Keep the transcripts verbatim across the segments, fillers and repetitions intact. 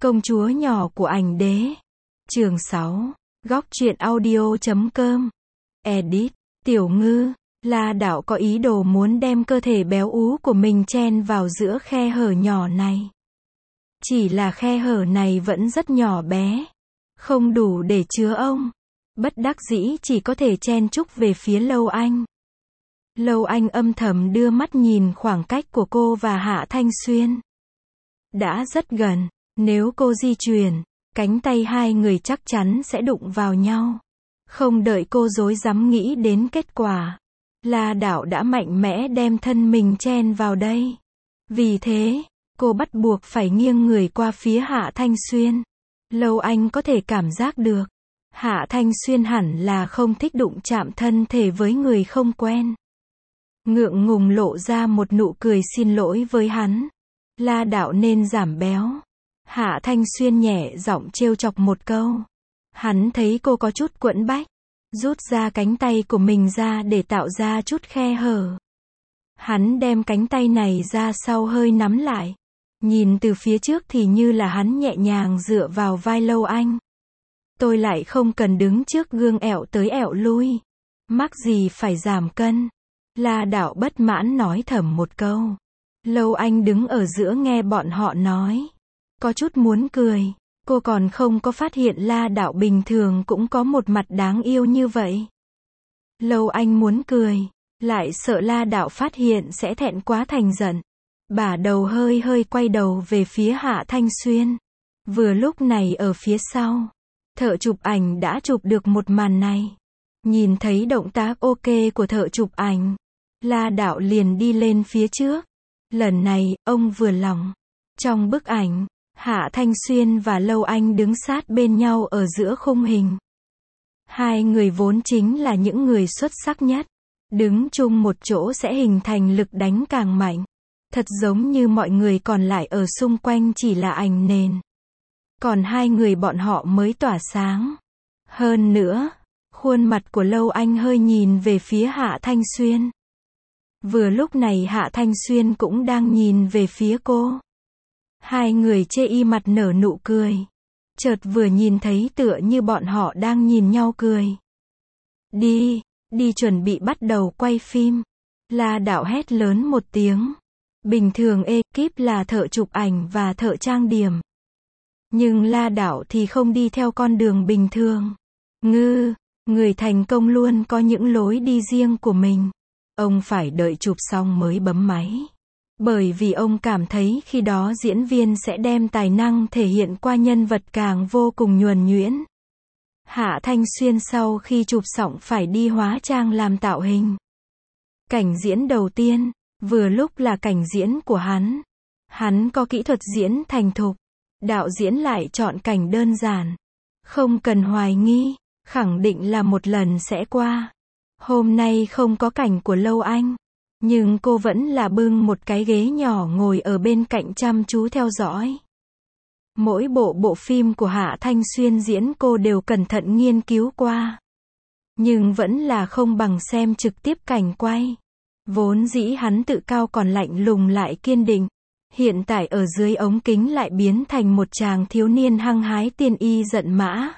Công chúa nhỏ của ảnh đế. Chương sáu. Góc truyện audio chấm com. Edit. Tiểu Ngư. La Đạo có ý đồ muốn đem cơ thể béo ú của mình chen vào giữa khe hở nhỏ này. Chỉ là khe hở này vẫn rất nhỏ bé. Không đủ để chứa ông. Bất đắc dĩ chỉ có thể chen chúc về phía Lâu Anh. Lâu Anh âm thầm đưa mắt nhìn khoảng cách của cô và Hạ Thanh Xuyên. Đã rất gần. Nếu cô di chuyển, cánh tay hai người chắc chắn sẽ đụng vào nhau. Không đợi cô rối rắm nghĩ đến kết quả, La Đạo đã mạnh mẽ đem thân mình chen vào đây. Vì thế, cô bắt buộc phải nghiêng người qua phía Hạ Thanh Xuyên. Lâu Anh có thể cảm giác được, Hạ Thanh Xuyên hẳn là không thích đụng chạm thân thể với người không quen. Ngượng ngùng lộ ra một nụ cười xin lỗi với hắn. La Đạo nên giảm béo. Hạ Thanh Xuyên nhẹ giọng trêu chọc một câu. Hắn thấy cô có chút quẫn bách, rút ra cánh tay của mình ra để tạo ra chút khe hở. Hắn đem cánh tay này ra sau hơi nắm lại. Nhìn từ phía trước thì như là hắn nhẹ nhàng dựa vào vai Lâu Anh. Tôi lại không cần đứng trước gương ẹo tới ẹo lui. Mắc gì phải giảm cân. La Đạo bất mãn nói thầm một câu. Lâu Anh đứng ở giữa nghe bọn họ nói. Có chút muốn cười. Cô còn không có phát hiện La Đạo bình thường cũng có một mặt đáng yêu như vậy. Lâu Anh muốn cười, lại sợ La Đạo phát hiện sẽ thẹn quá thành giận. Bả đầu hơi hơi quay đầu về phía Hạ Thanh Xuyên. Vừa lúc này ở phía sau, thợ chụp ảnh đã chụp được một màn này. Nhìn thấy động tác ok của thợ chụp ảnh, La Đạo liền đi lên phía trước. Lần này, ông vừa lòng. Trong bức ảnh, Hạ Thanh Xuyên và Lâu Anh đứng sát bên nhau ở giữa khung hình. Hai người vốn chính là những người xuất sắc nhất. Đứng chung một chỗ sẽ hình thành lực đánh càng mạnh. Thật giống như mọi người còn lại ở xung quanh chỉ là ảnh nền. Còn hai người bọn họ mới tỏa sáng. Hơn nữa, khuôn mặt của Lâu Anh hơi nhìn về phía Hạ Thanh Xuyên. Vừa lúc này Hạ Thanh Xuyên cũng đang nhìn về phía cô. Hai người chê y mặt nở nụ cười. Chợt vừa nhìn thấy tựa như bọn họ đang nhìn nhau cười. Đi, đi chuẩn bị bắt đầu quay phim. La Đạo hét lớn một tiếng. Bình thường ekip là thợ chụp ảnh và thợ trang điểm. Nhưng La Đạo thì không đi theo con đường bình thường. Ngư, người thành công luôn có những lối đi riêng của mình. Ông phải đợi chụp xong mới bấm máy. Bởi vì ông cảm thấy khi đó diễn viên sẽ đem tài năng thể hiện qua nhân vật càng vô cùng nhuần nhuyễn. Hạ Thanh Xuyên sau khi chụp xong phải đi hóa trang làm tạo hình. Cảnh diễn đầu tiên, vừa lúc là cảnh diễn của hắn. Hắn có kỹ thuật diễn thành thục. Đạo diễn lại chọn cảnh đơn giản. Không cần hoài nghi, khẳng định là một lần sẽ qua. Hôm nay không có cảnh của Lâu Anh. Nhưng cô vẫn là bưng một cái ghế nhỏ ngồi ở bên cạnh chăm chú theo dõi. Mỗi bộ bộ phim của Hạ Thanh Xuyên diễn cô đều cẩn thận nghiên cứu qua. Nhưng vẫn là không bằng xem trực tiếp cảnh quay. Vốn dĩ hắn tự cao còn lạnh lùng lại kiên định. Hiện tại ở dưới ống kính lại biến thành một chàng thiếu niên hăng hái tiên y giận mã.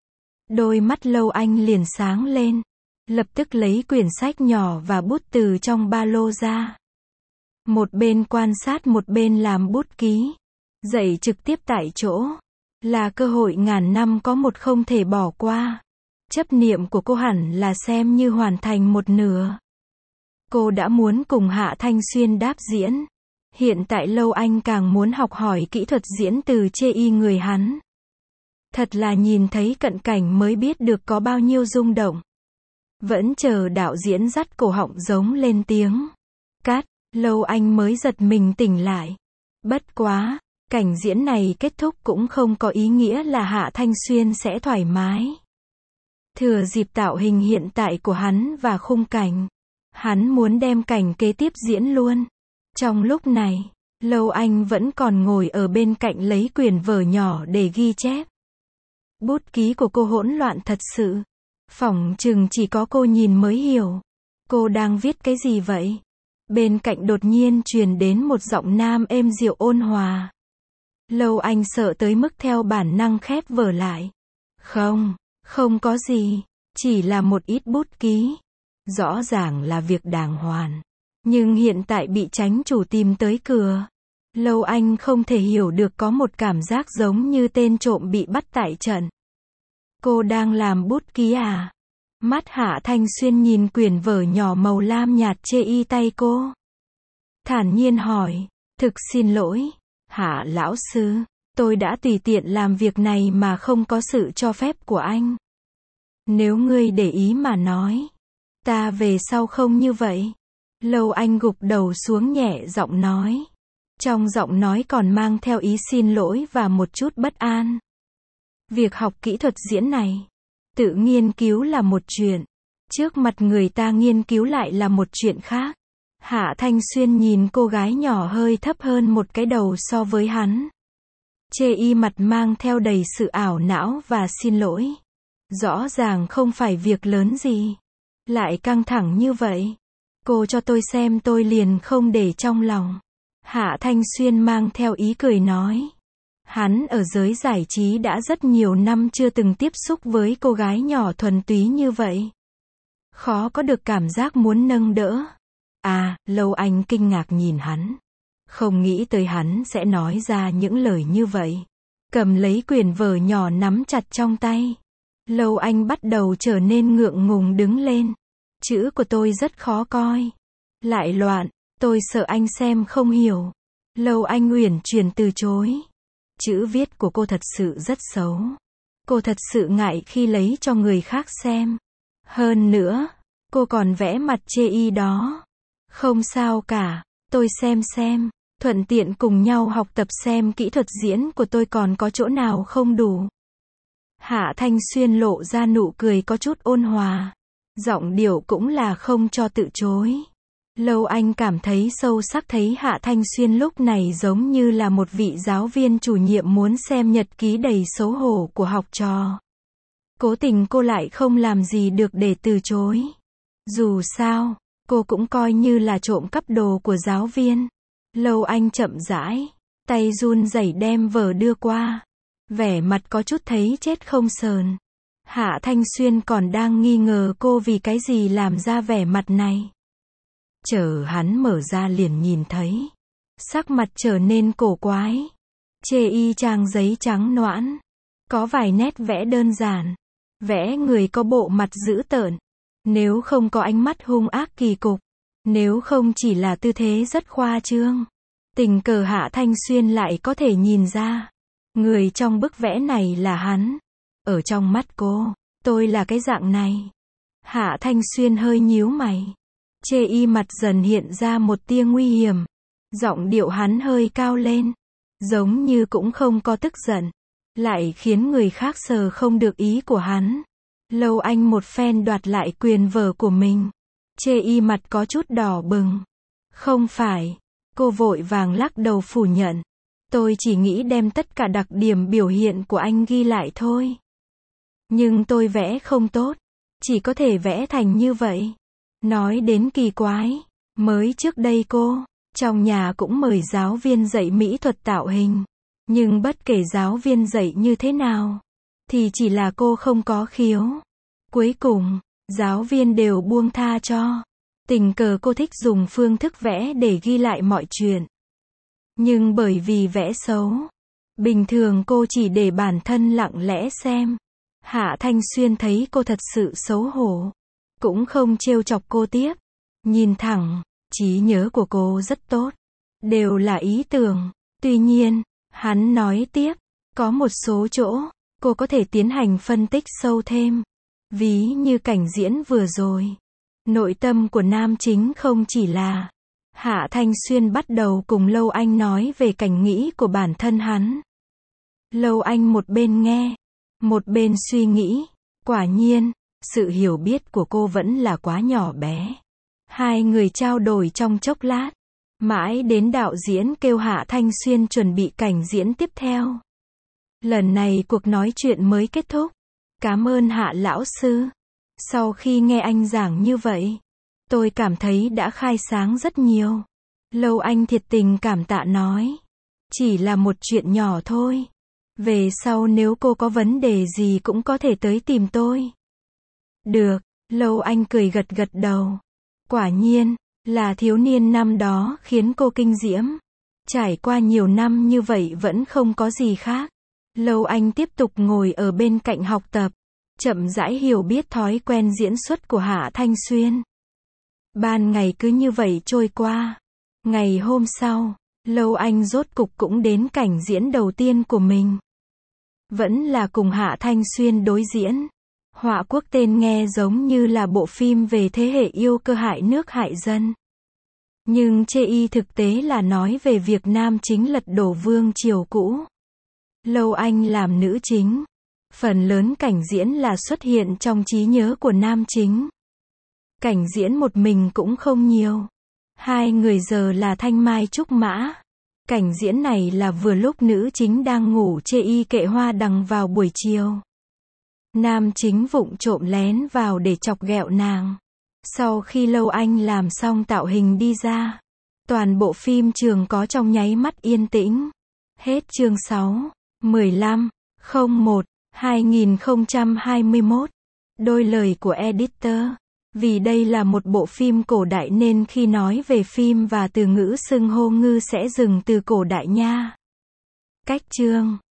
Đôi mắt Lâu Anh liền sáng lên. Lập tức lấy quyển sách nhỏ và bút từ trong ba lô ra. Một bên quan sát một bên làm bút ký. Dạy trực tiếp tại chỗ. Là cơ hội ngàn năm có một không thể bỏ qua. Chấp niệm của cô hẳn là xem như hoàn thành một nửa. Cô đã muốn cùng Hạ Thanh Xuyên đáp diễn. Hiện tại Lâu Anh càng muốn học hỏi kỹ thuật diễn từ chê y người hắn. Thật là nhìn thấy cận cảnh mới biết được có bao nhiêu rung động. Vẫn chờ đạo diễn dắt cổ họng giống lên tiếng. Cắt, Lâu Anh mới giật mình tỉnh lại. Bất quá, cảnh diễn này kết thúc cũng không có ý nghĩa là Hạ Thanh Xuyên sẽ thoải mái. Thừa dịp tạo hình hiện tại của hắn và khung cảnh. Hắn muốn đem cảnh kế tiếp diễn luôn. Trong lúc này, Lâu Anh vẫn còn ngồi ở bên cạnh lấy quyển vở nhỏ để ghi chép. Bút ký của cô hỗn loạn thật sự. Phỏng chừng chỉ có cô nhìn mới hiểu. Cô đang viết cái gì vậy? Bên cạnh đột nhiên truyền đến một giọng nam êm dịu ôn hòa. Lâu Anh sợ tới mức theo bản năng khép vở lại. Không, không có gì, chỉ là một ít bút ký. Rõ ràng là việc đàng hoàng. Nhưng hiện tại bị chánh chủ tìm tới cửa. Lâu Anh không thể hiểu được, có một cảm giác giống như tên trộm bị bắt tại trận. Cô đang làm bút ký à? Mắt Hạ Thanh Xuyên nhìn quyển vở nhỏ màu lam nhạt chê y tay cô. Thản nhiên hỏi, thực xin lỗi, Hạ lão sư, tôi đã tùy tiện làm việc này mà không có sự cho phép của anh. Nếu ngươi để ý mà nói, ta về sau không như vậy. Lâu Anh gục đầu xuống nhẹ giọng nói. Trong giọng nói còn mang theo ý xin lỗi và một chút bất an. Việc học kỹ thuật diễn này, tự nghiên cứu là một chuyện, trước mặt người ta nghiên cứu lại là một chuyện khác. Hạ Thanh Xuyên nhìn cô gái nhỏ hơi thấp hơn một cái đầu so với hắn. Chê y mặt mang theo đầy sự ảo não và xin lỗi. Rõ ràng không phải việc lớn gì. Lại căng thẳng như vậy. Cô cho tôi xem tôi liền không để trong lòng. Hạ Thanh Xuyên mang theo ý cười nói. Hắn ở giới giải trí đã rất nhiều năm chưa từng tiếp xúc với cô gái nhỏ thuần túy như vậy. Khó có được cảm giác muốn nâng đỡ. À, Lâu Anh kinh ngạc nhìn hắn. Không nghĩ tới hắn sẽ nói ra những lời như vậy. Cầm lấy quyển vở nhỏ nắm chặt trong tay. Lâu Anh bắt đầu trở nên ngượng ngùng đứng lên. Chữ của tôi rất khó coi. Lại loạn, tôi sợ anh xem không hiểu. Lâu Anh uyển chuyển từ chối. Chữ viết của cô thật sự rất xấu. Cô thật sự ngại khi lấy cho người khác xem. Hơn nữa, cô còn vẽ mặt chê y đó. Không sao cả, tôi xem xem, thuận tiện cùng nhau học tập xem kỹ thuật diễn của tôi còn có chỗ nào không đủ. Hạ Thanh Xuyên lộ ra nụ cười có chút ôn hòa. Giọng điệu cũng là không cho từ chối. Lâu Anh cảm thấy sâu sắc thấy Hạ Thanh Xuyên lúc này giống như là một vị giáo viên chủ nhiệm muốn xem nhật ký đầy xấu hổ của học trò. Cố tình cô lại không làm gì được để từ chối. Dù sao, cô cũng coi như là trộm cắp đồ của giáo viên. Lâu Anh chậm rãi, tay run rẩy đem vở đưa qua. Vẻ mặt có chút thấy chết không sờn. Hạ Thanh Xuyên còn đang nghi ngờ cô vì cái gì làm ra vẻ mặt này. Chờ hắn mở ra liền nhìn thấy. Sắc mặt trở nên cổ quái. Chê y trang giấy trắng noãn. Có vài nét vẽ đơn giản. Vẽ người có bộ mặt dữ tợn. Nếu không có ánh mắt hung ác kỳ cục. Nếu không chỉ là tư thế rất khoa trương. Tình cờ Hạ Thanh Xuyên lại có thể nhìn ra. Người trong bức vẽ này là hắn. Ở trong mắt cô, tôi là cái dạng này. Hạ Thanh Xuyên hơi nhíu mày. Chê y mặt dần hiện ra một tia nguy hiểm. Giọng điệu hắn hơi cao lên. Giống như cũng không có tức giận. Lại khiến người khác sờ không được ý của hắn. Lâu Anh một phen đoạt lại quyền vở của mình. Chê y mặt có chút đỏ bừng. Không phải. Cô vội vàng lắc đầu phủ nhận. Tôi chỉ nghĩ đem tất cả đặc điểm biểu hiện của anh ghi lại thôi. Nhưng tôi vẽ không tốt. Chỉ có thể vẽ thành như vậy. Nói đến kỳ quái. Mới trước đây cô, trong nhà cũng mời giáo viên dạy mỹ thuật tạo hình. Nhưng bất kể giáo viên dạy như thế nào, thì chỉ là cô không có khiếu. Cuối cùng, giáo viên đều buông tha cho. Tình cờ cô thích dùng phương thức vẽ để ghi lại mọi chuyện. Nhưng bởi vì vẽ xấu, bình thường cô chỉ để bản thân lặng lẽ xem. Hạ Thanh Xuyên thấy cô thật sự xấu hổ. Cũng không trêu chọc cô tiếp. Nhìn thẳng, trí nhớ của cô rất tốt. Đều là ý tưởng. Tuy nhiên, hắn nói tiếp, có một số chỗ, cô có thể tiến hành phân tích sâu thêm. Ví như cảnh diễn vừa rồi. Nội tâm của nam chính không chỉ là. Hạ Thanh Xuyên bắt đầu cùng Lâu Anh nói về cảnh nghĩ của bản thân hắn. Lâu Anh một bên nghe, một bên suy nghĩ. Quả nhiên, sự hiểu biết của cô vẫn là quá nhỏ bé. Hai người trao đổi trong chốc lát. Mãi đến đạo diễn kêu Hạ Thanh Xuyên chuẩn bị cảnh diễn tiếp theo. Lần này cuộc nói chuyện mới kết thúc. Cảm ơn Hạ lão sư. Sau khi nghe anh giảng như vậy, tôi cảm thấy đã khai sáng rất nhiều. Lâu Anh thiệt tình cảm tạ nói. Chỉ là một chuyện nhỏ thôi. Về sau nếu cô có vấn đề gì cũng có thể tới tìm tôi. Được, Lâu Anh cười gật gật đầu. Quả nhiên, là thiếu niên năm đó khiến cô kinh diễm. Trải qua nhiều năm như vậy vẫn không có gì khác. Lâu Anh tiếp tục ngồi ở bên cạnh học tập, chậm rãi hiểu biết thói quen diễn xuất của Hạ Thanh Xuyên. Ban ngày cứ như vậy trôi qua. Ngày hôm sau, Lâu Anh rốt cục cũng đến cảnh diễn đầu tiên của mình. Vẫn là cùng Hạ Thanh Xuyên đối diễn. Họa quốc tên nghe giống như là bộ phim về thế hệ yêu cơ hại nước hại dân. Nhưng chê y thực tế là nói về việc nam chính lật đổ vương triều cũ. Lâu Anh làm nữ chính. Phần lớn cảnh diễn là xuất hiện trong trí nhớ của nam chính. Cảnh diễn một mình cũng không nhiều. Hai người giờ là thanh mai trúc mã. Cảnh diễn này là vừa lúc nữ chính đang ngủ chê y kệ hoa đằng vào buổi chiều. Nam chính vụng trộm lén vào để chọc ghẹo nàng. Sau khi Lâu Anh làm xong tạo hình đi ra, toàn bộ phim trường có trong nháy mắt yên tĩnh. Hết chương sáu, mười lăm, không một, hai nghìn không trăm hai mươi mốt. Đôi lời của editor. Vì đây là một bộ phim cổ đại nên khi nói về phim và từ ngữ xưng hô ngư sẽ dừng từ cổ đại nha. Cách chương